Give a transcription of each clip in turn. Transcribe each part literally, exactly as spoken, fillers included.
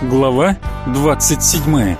Глава двадцать седьмая.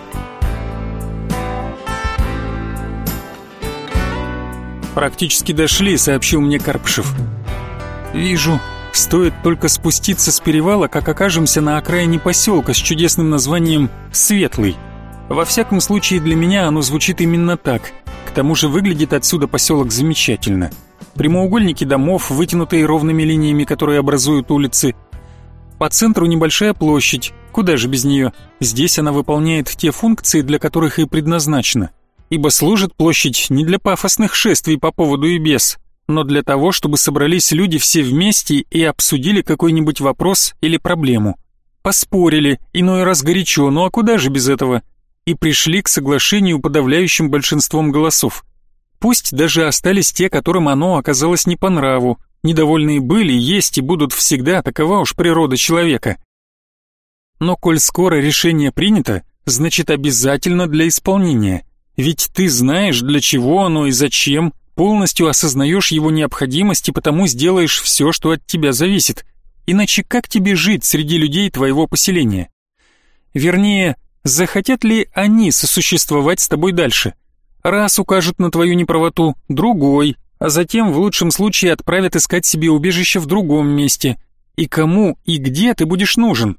«Практически дошли», — сообщил мне Карпышев. «Вижу. Стоит только спуститься с перевала, как окажемся на окраине поселка с чудесным названием Светлый. Во всяком случае, для меня оно звучит именно так. К тому же выглядит отсюда поселок замечательно. Прямоугольники домов, вытянутые ровными линиями, которые образуют улицы. По центру небольшая площадь. Куда же без нее? Здесь она выполняет те функции, для которых и предназначена. Ибо служит площадь не для пафосных шествий по поводу и без, но для того, чтобы собрались люди все вместе и обсудили какой-нибудь вопрос или проблему. Поспорили, иной раз горячо, ну а куда же без этого? И пришли к соглашению подавляющим большинством голосов. Пусть даже остались те, которым оно оказалось не по нраву. Недовольные были, есть и будут всегда, такова уж природа человека. Но коль скоро решение принято, значит обязательно для исполнения. Ведь ты знаешь, для чего оно и зачем, полностью осознаешь его необходимость и потому сделаешь все, что от тебя зависит. Иначе как тебе жить среди людей твоего поселения? Вернее, захотят ли они сосуществовать с тобой дальше? Раз укажут на твою неправоту, другой, а затем в лучшем случае отправят искать себе убежище в другом месте. И кому и где ты будешь нужен?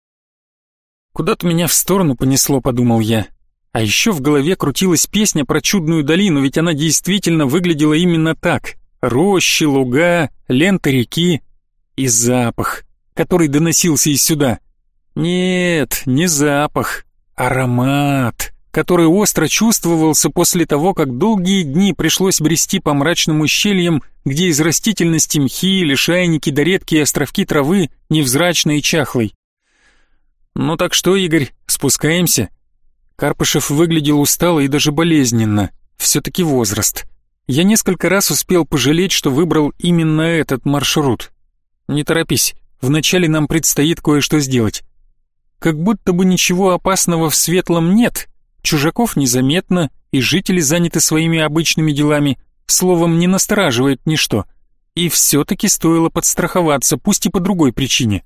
Куда-то меня в сторону понесло, подумал я. А еще в голове крутилась песня про чудную долину, ведь она действительно выглядела именно так. Рощи, луга, лента реки и запах, который доносился из сюда. Нет, не запах, аромат, который остро чувствовался после того, как долгие дни пришлось брести по мрачным ущельям, где из растительности мхи, лишайники да редкие островки травы невзрачной и чахлой. «Ну так что, Игорь, спускаемся?» Карпышев выглядел устало и даже болезненно. Все-таки возраст. Я несколько раз успел пожалеть, что выбрал именно этот маршрут. «Не торопись, вначале нам предстоит кое-что сделать». Как будто бы ничего опасного в Светлом нет, чужаков незаметно, и жители заняты своими обычными делами, словом, не настораживает ничто. И все-таки стоило подстраховаться, пусть и по другой причине.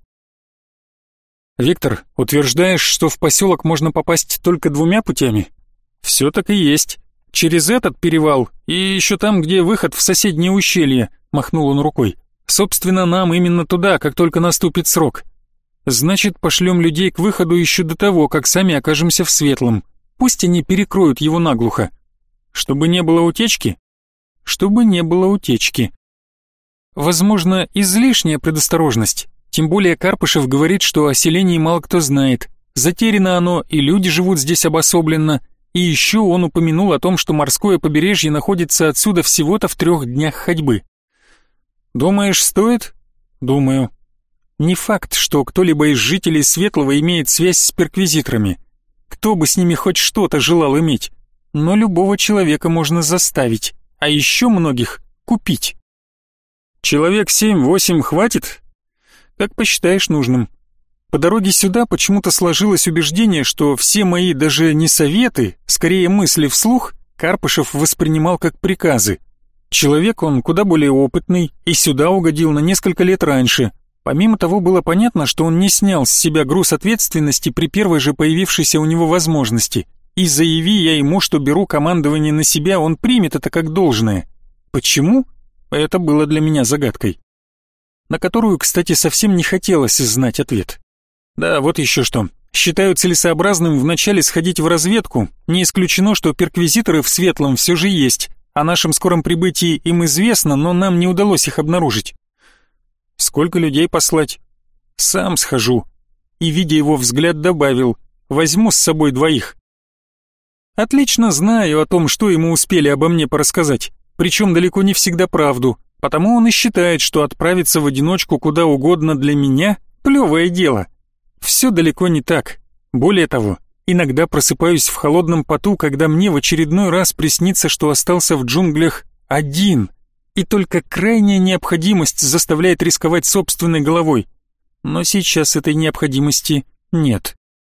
«Виктор, утверждаешь, что в поселок можно попасть только двумя путями?» «Все так и есть. Через этот перевал и еще там, где выход в соседнее ущелье», — махнул он рукой. «Собственно, нам именно туда, как только наступит срок. Значит, пошлем людей к выходу еще до того, как сами окажемся в Светлом. Пусть они перекроют его наглухо. Чтобы не было утечки?» «Чтобы не было утечки». Возможно, излишняя предосторожность. Тем более Карпышев говорит, что о селении мало кто знает. Затеряно оно, и люди живут здесь обособленно. И еще он упомянул о том, что морское побережье находится отсюда всего-то в трех днях ходьбы. «Думаешь, стоит?» «Думаю». Не факт, что кто-либо из жителей Светлого имеет связь с перквизиторами. Кто бы с ними хоть что-то желал иметь. Но любого человека можно заставить, а еще многих купить. «Человек семь-восемь хватит?» «Как посчитаешь нужным». По дороге сюда почему-то сложилось убеждение, что все мои даже не советы, скорее мысли вслух, Карпышев воспринимал как приказы. Человек он куда более опытный и сюда угодил на несколько лет раньше. Помимо того, было понятно, что он не снял с себя груз ответственности при первой же появившейся у него возможности. И заяви я ему, что беру командование на себя, он примет это как должное. Почему? Это было для меня загадкой, на которую, кстати, совсем не хотелось знать ответ. Да, вот еще что. Считаю целесообразным вначале сходить в разведку. Не исключено, что перквизиторы в Светлом все же есть. О нашем скором прибытии им известно, но нам не удалось их обнаружить. Сколько людей послать? Сам схожу. И, видя его взгляд, добавил: возьму с собой двоих. Отлично знаю о том, что ему успели обо мне порассказать, причем далеко не всегда правду. Потому он и считает, что отправиться в одиночку куда угодно для меня – плевое дело. Все далеко не так. Более того, иногда просыпаюсь в холодном поту, когда мне в очередной раз приснится, что остался в джунглях один. И только крайняя необходимость заставляет рисковать собственной головой. Но сейчас этой необходимости нет.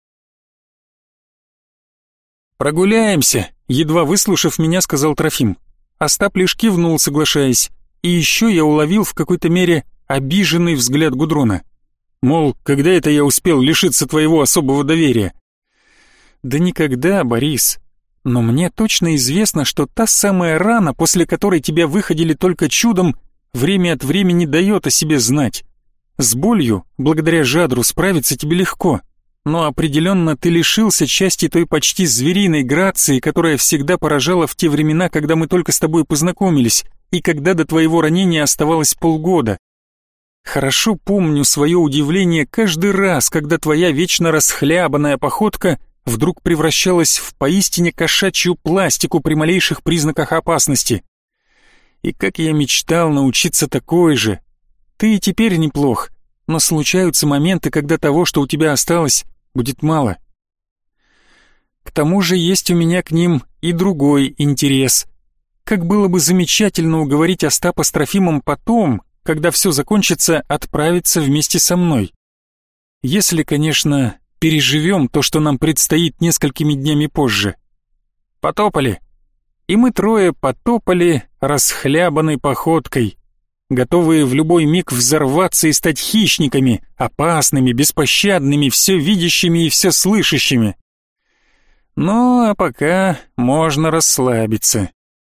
«Прогуляемся», — едва выслушав меня, сказал Трофим. Остап лишь кивнул, соглашаясь. И еще я уловил в какой-то мере обиженный взгляд Гудрона. Мол, когда это я успел лишиться твоего особого доверия? Да никогда, Борис. Но мне точно известно, что та самая рана, после которой тебя выходили только чудом, время от времени дает о себе знать. С болью, благодаря жадру, справиться тебе легко. Но определенно ты лишился части той почти звериной грации, которая всегда поражала в те времена, когда мы только с тобой познакомились, и когда до твоего ранения оставалось полгода. Хорошо помню свое удивление каждый раз, когда твоя вечно расхлябанная походка вдруг превращалась в поистине кошачью пластику при малейших признаках опасности. И как я мечтал научиться такой же. Ты и теперь неплох, но случаются моменты, когда того, что у тебя осталось, будет мало. К тому же есть у меня к ним и другой интерес. Как было бы замечательно уговорить Остапа с Трофимом потом, когда все закончится, отправиться вместе со мной. Если, конечно, переживем то, что нам предстоит несколькими днями позже. Потопали. И мы трое потопали расхлябанной походкой, готовые в любой миг взорваться и стать хищниками, опасными, беспощадными, все видящими и все слышащими. Ну, а пока можно расслабиться.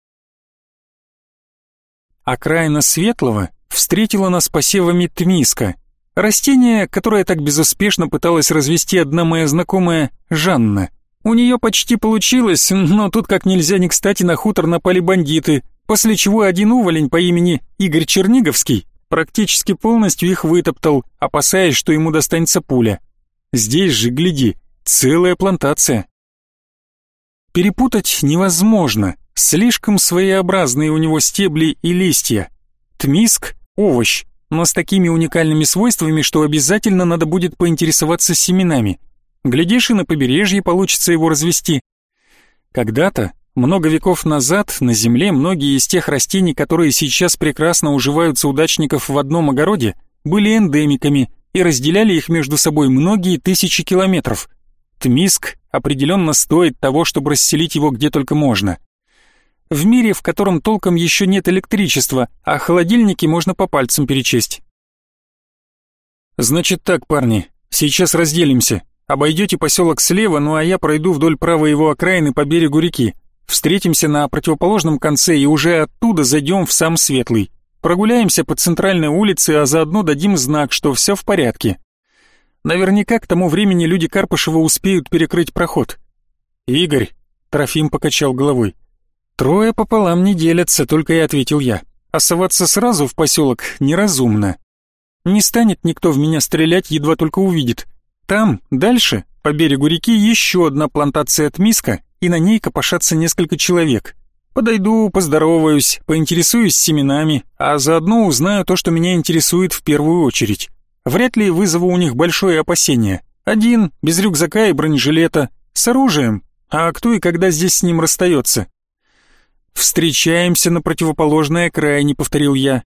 Окраина Светлого встретила нас посевами тмиска, растение, которое так безуспешно пыталась развести одна моя знакомая Жанна. У нее почти получилось, но тут как нельзя не кстати на хутор напали бандиты, после чего один уволень по имени Игорь Черниговский практически полностью их вытоптал, опасаясь, что ему достанется пуля. Здесь же, гляди, целая плантация. Перепутать невозможно, слишком своеобразные у него стебли и листья. Тмиск – овощ, но с такими уникальными свойствами, что обязательно надо будет поинтересоваться семенами. Глядишь, и на побережье получится его развести. Когда-то, много веков назад, на земле многие из тех растений, которые сейчас прекрасно уживаются у дачников в одном огороде, были эндемиками и разделяли их между собой многие тысячи километров. Тмиск определенно стоит того, чтобы расселить его где только можно. В мире, в котором толком еще нет электричества, а холодильники можно по пальцам перечесть. Значит так, парни, сейчас разделимся. Обойдете поселок слева, ну а я пройду вдоль правой его окраины по берегу реки. Встретимся на противоположном конце и уже оттуда зайдем в сам Светлый. Прогуляемся по центральной улице, а заодно дадим знак, что все в порядке. Наверняка к тому времени люди Карпышева успеют перекрыть проход. Игорь, Трофим покачал головой. Трое пополам не делятся, только и ответил я. А соваться сразу в поселок неразумно. Не станет никто в меня стрелять, едва только увидит. Там, дальше, по берегу реки, еще одна плантация тмиска, и на ней копошатся несколько человек. Подойду, поздороваюсь, поинтересуюсь семенами, а заодно узнаю то, что меня интересует в первую очередь. Вряд ли вызову у них большое опасение. Один, без рюкзака и бронежилета, с оружием. А кто и когда здесь с ним расстается? «Встречаемся на противоположной окраине», — повторил я.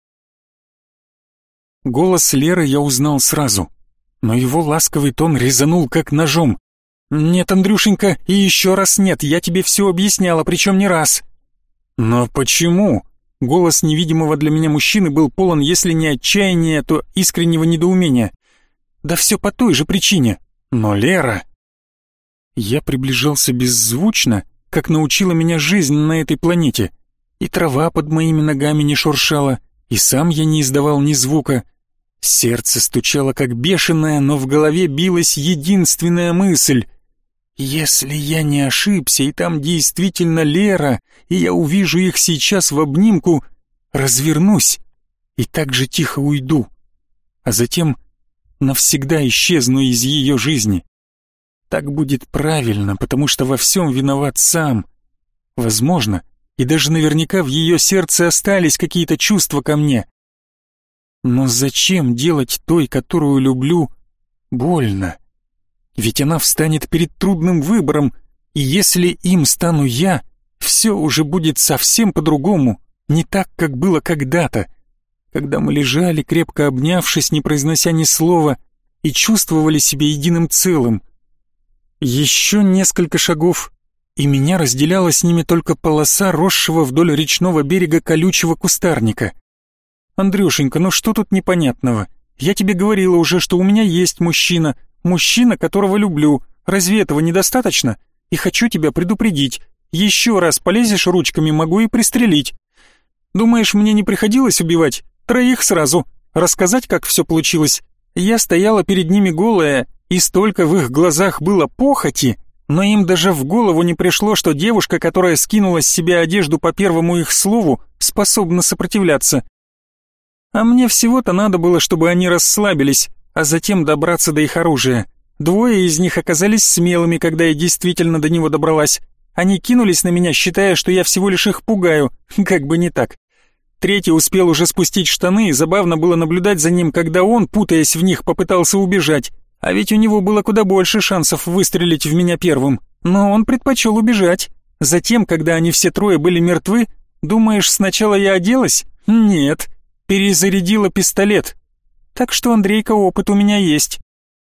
Голос Леры я узнал сразу, но его ласковый тон резанул как ножом. «Нет, Андрюшенька, и еще раз нет, я тебе все объясняла, причем не раз». «Но почему?» Голос невидимого для меня мужчины был полон, если не отчаяния, то искреннего недоумения. «Да все по той же причине. Но Лера...» Я приближался беззвучно, как научила меня жизнь на этой планете. И трава под моими ногами не шуршала, и сам я не издавал ни звука. Сердце стучало как бешеное, но в голове билась единственная мысль. Если я не ошибся, и там действительно Лера, и я увижу их сейчас в обнимку, развернусь и так же тихо уйду, а затем навсегда исчезну из ее жизни. Так будет правильно, потому что во всем виноват сам. Возможно, и даже наверняка в ее сердце остались какие-то чувства ко мне. Но зачем делать той, которую люблю, больно? Ведь она встанет перед трудным выбором, и если им стану я, все уже будет совсем по-другому, не так, как было когда-то, когда мы лежали, крепко обнявшись, не произнося ни слова, и чувствовали себя единым целым. Еще несколько шагов, и меня разделяла с ними только полоса росшего вдоль речного берега колючего кустарника. «Андрюшенька, ну что тут непонятного? Я тебе говорила уже, что у меня есть мужчина, мужчина, которого люблю. Разве этого недостаточно? И хочу тебя предупредить. Еще раз полезешь ручками, могу и пристрелить. Думаешь, мне не приходилось убивать? Троих сразу. Рассказать, как все получилось? Я стояла перед ними голая, и столько в их глазах было похоти, но им даже в голову не пришло, что девушка, которая скинула с себя одежду по первому их слову, способна сопротивляться. А мне всего-то надо было, чтобы они расслабились, а затем добраться до их оружия. Двое из них оказались смелыми, когда я действительно до него добралась. Они кинулись на меня, считая, что я всего лишь их пугаю, как бы не так. Третий успел уже спустить штаны, и забавно было наблюдать за ним, когда он, путаясь в них, попытался убежать. А ведь у него было куда больше шансов выстрелить в меня первым. Но он предпочел убежать. Затем, когда они все трое были мертвы, думаешь, сначала я оделась? Нет, перезарядила пистолет. Так что, Андрейка, опыт у меня есть.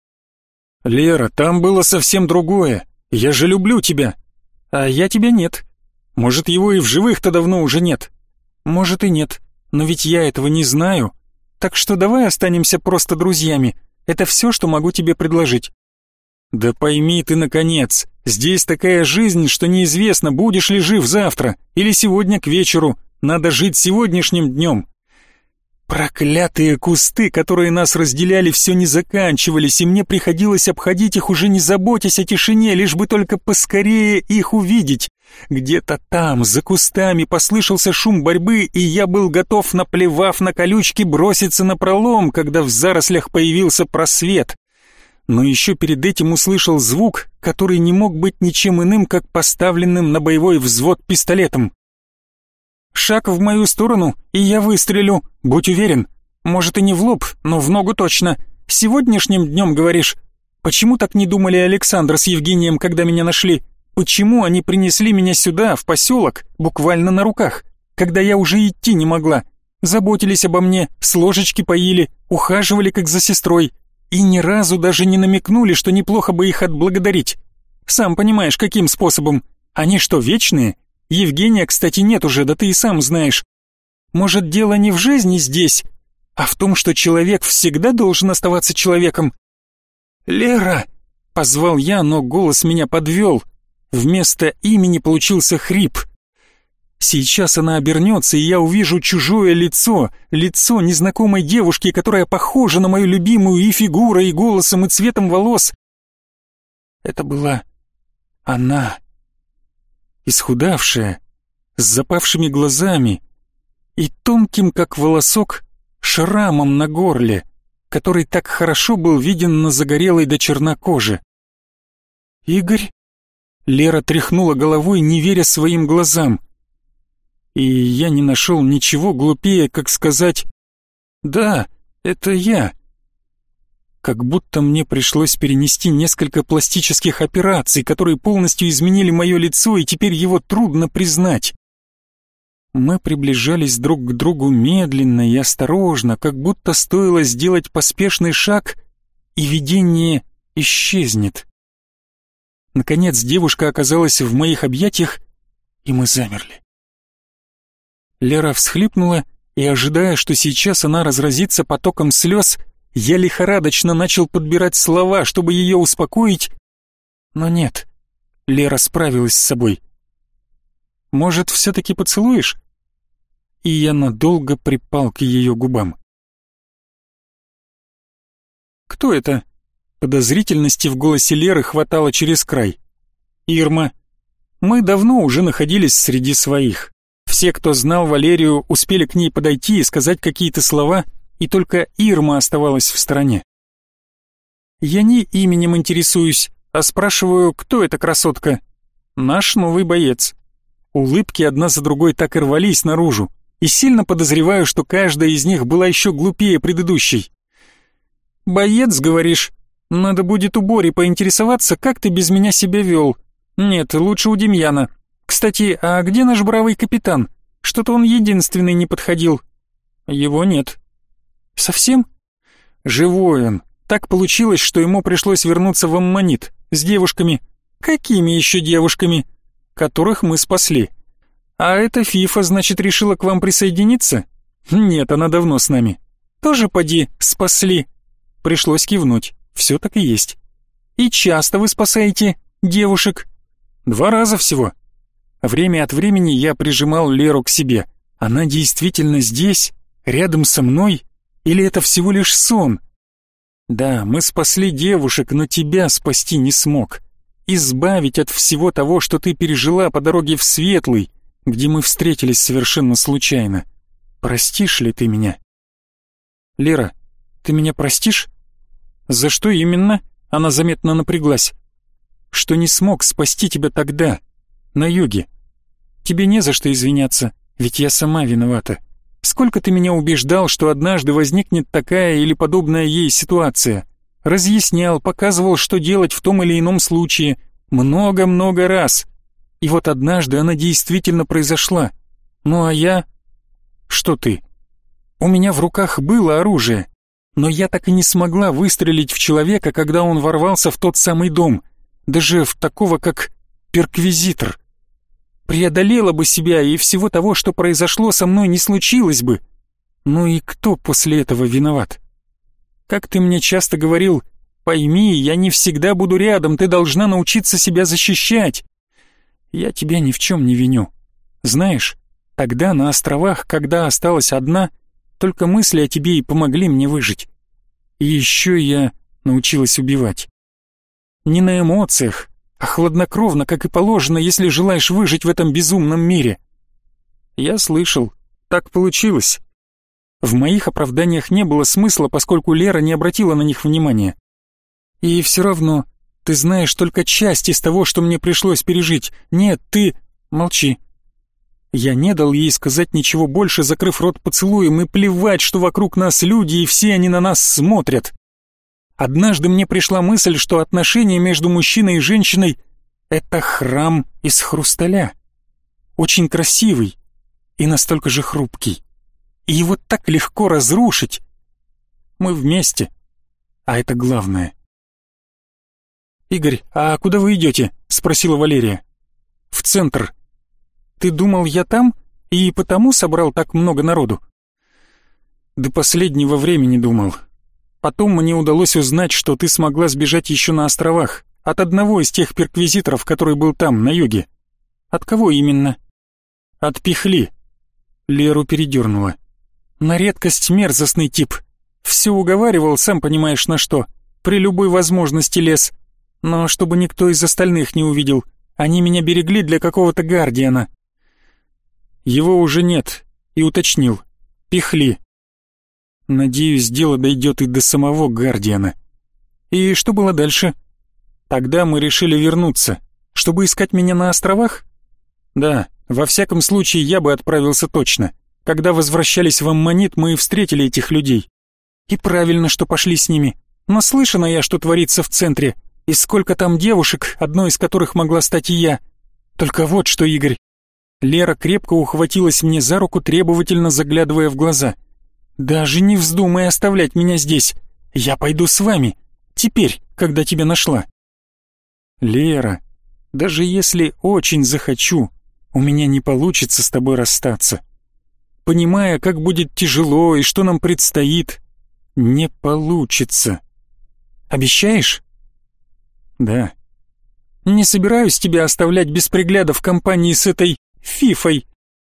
Лера, там было совсем другое. Я же люблю тебя. А я тебя нет. Может, его и в живых-то давно уже нет. Может и нет, но ведь я этого не знаю. Так что давай останемся просто друзьями. Это все, что могу тебе предложить. Да пойми ты, наконец, здесь такая жизнь, что неизвестно, будешь ли жив завтра или сегодня к вечеру. Надо жить сегодняшним днем. Проклятые кусты, которые нас разделяли, все не заканчивались, и мне приходилось обходить их, уже не заботясь о тишине, лишь бы только поскорее их увидеть. Где-то там, за кустами, послышался шум борьбы, и я был готов, наплевав на колючки, броситься на пролом, когда в зарослях появился просвет. Но еще перед этим услышал звук, который не мог быть ничем иным, как поставленным на боевой взвод пистолетом. Шаг в мою сторону, и я выстрелю, будь уверен. Может и не в лоб, но в ногу точно. Сегодняшним днем, говоришь? Почему так не думали Александр с Евгением, когда меня нашли? Почему они принесли меня сюда, в поселок, буквально на руках, когда я уже идти не могла? Заботились обо мне, с ложечки поили, ухаживали как за сестрой. И ни разу даже не намекнули, что неплохо бы их отблагодарить. Сам понимаешь, каким способом. Они что, вечные? Евгения, кстати, нет уже, да ты и сам знаешь. Может, дело не в жизни здесь, а в том, что человек всегда должен оставаться человеком. «Лера!» — позвал я, но голос меня подвел. Вместо имени получился хрип. Сейчас она обернется, и я увижу чужое лицо, лицо незнакомой девушки, которая похожа на мою любимую и фигурой, и голосом, и цветом волос. Это была она. Исхудавшая, с запавшими глазами и тонким, как волосок, шрамом на горле, который так хорошо был виден на загорелой до черна коже. «Игорь?» Лера тряхнула головой, не веря своим глазам. И я не нашел ничего глупее, как сказать «Да, это я». Как будто мне пришлось перенести несколько пластических операций, которые полностью изменили мое лицо, и теперь его трудно признать. Мы приближались друг к другу медленно и осторожно, как будто стоило сделать поспешный шаг, и видение исчезнет. Наконец девушка оказалась в моих объятиях, и мы замерли. Лера всхлипнула, и, ожидая, что сейчас она разразится потоком слез, я лихорадочно начал подбирать слова, чтобы ее успокоить, но нет, Лера справилась с собой. «Может, все-таки поцелуешь?» И я надолго припал к ее губам. «Кто это?» Подозрительности в голосе Леры хватало через край. «Ирма. Мы давно уже находились среди своих. Все, кто знал Валерию, успели к ней подойти и сказать какие-то слова, и только Ирма оставалась в стороне. Я не именем интересуюсь, а спрашиваю, кто эта красотка? Наш новый боец». Улыбки одна за другой так и рвались наружу, и сильно подозреваю, что каждая из них была еще глупее предыдущей. «Боец, говоришь? Надо будет у Бори поинтересоваться, как ты без меня себя вел. Нет, лучше у Демьяна. Кстати, а где наш бравый капитан? Что-то он единственный не подходил». «Его нет». «Совсем?» «Живой он. Так получилось, что ему пришлось вернуться в Аммонит с девушками». «Какими еще девушками?» «Которых мы спасли». «А эта Фифа, значит, решила к вам присоединиться?» «Нет, она давно с нами». Тоже поди спасли?» Пришлось кивнуть. Все так и есть. «И часто вы спасаете девушек?» «Два раза всего». Время от времени я прижимал Леру к себе. Она действительно здесь, рядом со мной? Или это всего лишь сон? Да, мы спасли девушек, но тебя спасти не смог. Избавить от всего того, что ты пережила по дороге в Светлый, где мы встретились совершенно случайно. Простишь ли ты меня? Лера, ты меня простишь? За что именно? Она заметно напряглась. Что не смог спасти тебя тогда, на юге. Тебе не за что извиняться, ведь я сама виновата. Сколько ты меня убеждал, что однажды возникнет такая или подобная ей ситуация. Разъяснял, показывал, что делать в том или ином случае. Много-много раз. И вот однажды она действительно произошла. Ну а я... Что ты? У меня в руках было оружие, но я так и не смогла выстрелить в человека, когда он ворвался в тот самый дом. Даже в такого, как перквизитор. Преодолела бы себя, и всего того, что произошло со мной, не случилось бы. Ну и кто после этого виноват? Как ты мне часто говорил, пойми, я не всегда буду рядом, ты должна научиться себя защищать. Я тебя ни в чем не виню. Знаешь, тогда на островах, когда осталась одна, только мысли о тебе и помогли мне выжить. И еще я научилась убивать. Не на эмоциях, а хладнокровно, как и положено, если желаешь выжить в этом безумном мире. Я слышал, так получилось. В моих оправданиях не было смысла, поскольку Лера не обратила на них внимания. И все равно, ты знаешь только часть из того, что мне пришлось пережить. Нет, ты... Молчи. Я не дал ей сказать ничего больше, закрыв рот поцелуем, и плевать, что вокруг нас люди, и все они на нас смотрят. Однажды мне пришла мысль, что отношения между мужчиной и женщиной — это храм из хрусталя. Очень красивый и настолько же хрупкий. И его так легко разрушить. Мы вместе, а это главное. «Игорь, а куда вы идете?» — спросила Валерия. «В центр. Ты думал, я там, и потому собрал так много народу?» «До последнего времени думал. Потом мне удалось узнать, что ты смогла сбежать еще на островах, от одного из тех перквизиторов, который был там, на юге». «От кого именно?» «От Пихли». Леру передернула. «На редкость мерзостный тип. Все уговаривал, сам понимаешь на что. При любой возможности лез. Но чтобы никто из остальных не увидел. Они меня берегли для какого-то гардиана». «Его уже нет», и уточнил. «Пихли». «Надеюсь, дело дойдет и до самого гардиана». «И что было дальше?» «Тогда мы решили вернуться. Чтобы искать меня на островах?» «Да, во всяком случае я бы отправился точно. Когда возвращались в Аммонит, мы встретили этих людей. И правильно, что пошли с ними. Наслышана я, что творится в центре, и сколько там девушек, одной из которых могла стать и я. Только вот что, Игорь». Лера крепко ухватилась мне за руку, требовательно заглядывая в глаза. «Даже не вздумай оставлять меня здесь. Я пойду с вами. Теперь, когда тебя нашла». «Лера, даже если очень захочу, у меня не получится с тобой расстаться. Понимая, как будет тяжело и что нам предстоит, не получится. Обещаешь?» «Да». «Не собираюсь тебя оставлять без пригляда в компании с этой Фифой.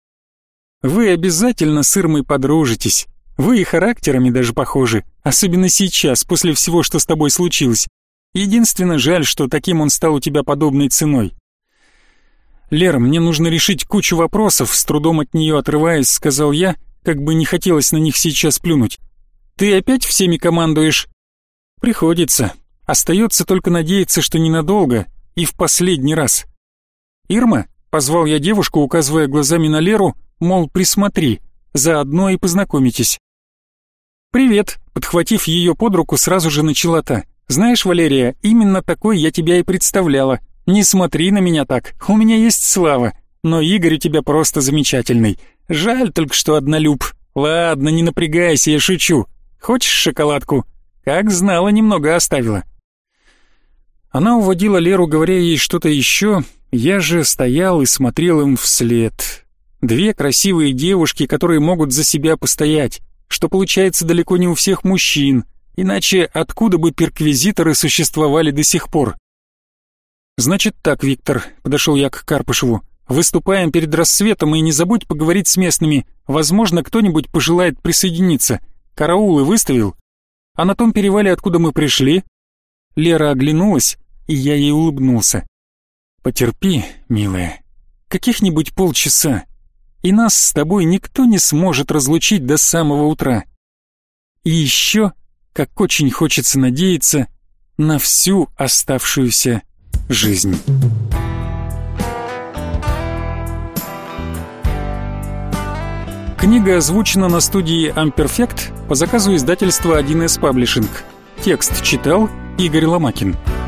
Вы обязательно с Ирмой подружитесь. Вы и характерами даже похожи, особенно сейчас, после всего, что с тобой случилось. Единственное, жаль, что таким он стал у тебя подобной ценой. Лера, мне нужно решить кучу вопросов», с трудом от нее отрываясь, сказал я, как бы не хотелось на них сейчас плюнуть. «Ты опять всеми командуешь?» «Приходится. Остается только надеяться, что ненадолго и в последний раз». «Ирма?» — позвал я девушку, указывая глазами на Леру, мол, присмотри, заодно и познакомитесь. «Привет», — подхватив ее под руку, сразу же начала та. «Знаешь, Валерия, именно такой я тебя и представляла. Не смотри на меня так, у меня есть слава, но Игорь у тебя просто замечательный. Жаль только, что однолюб. Ладно, не напрягайся, я шучу. Хочешь шоколадку? Как знала, немного оставила». Она уводила Леру, говоря ей что-то еще, я же стоял и смотрел им вслед. Две красивые девушки, которые могут за себя постоять, что получается далеко не у всех мужчин, иначе откуда бы перквизиторы существовали до сих пор? «Значит так, Виктор», — подошел я к Карпышеву, «выступаем перед рассветом и не забудь поговорить с местными, возможно, кто-нибудь пожелает присоединиться. Караулы выставил? А на том перевале, откуда мы пришли?» Лера оглянулась, и я ей улыбнулся. «Потерпи, милая, каких-нибудь полчаса, и нас с тобой никто не сможет разлучить до самого утра. И еще, как очень хочется надеяться, на всю оставшуюся жизнь». Книга озвучена на студии Amperfect по заказу издательства один эс Publishing. Текст читал Игорь Ломакин.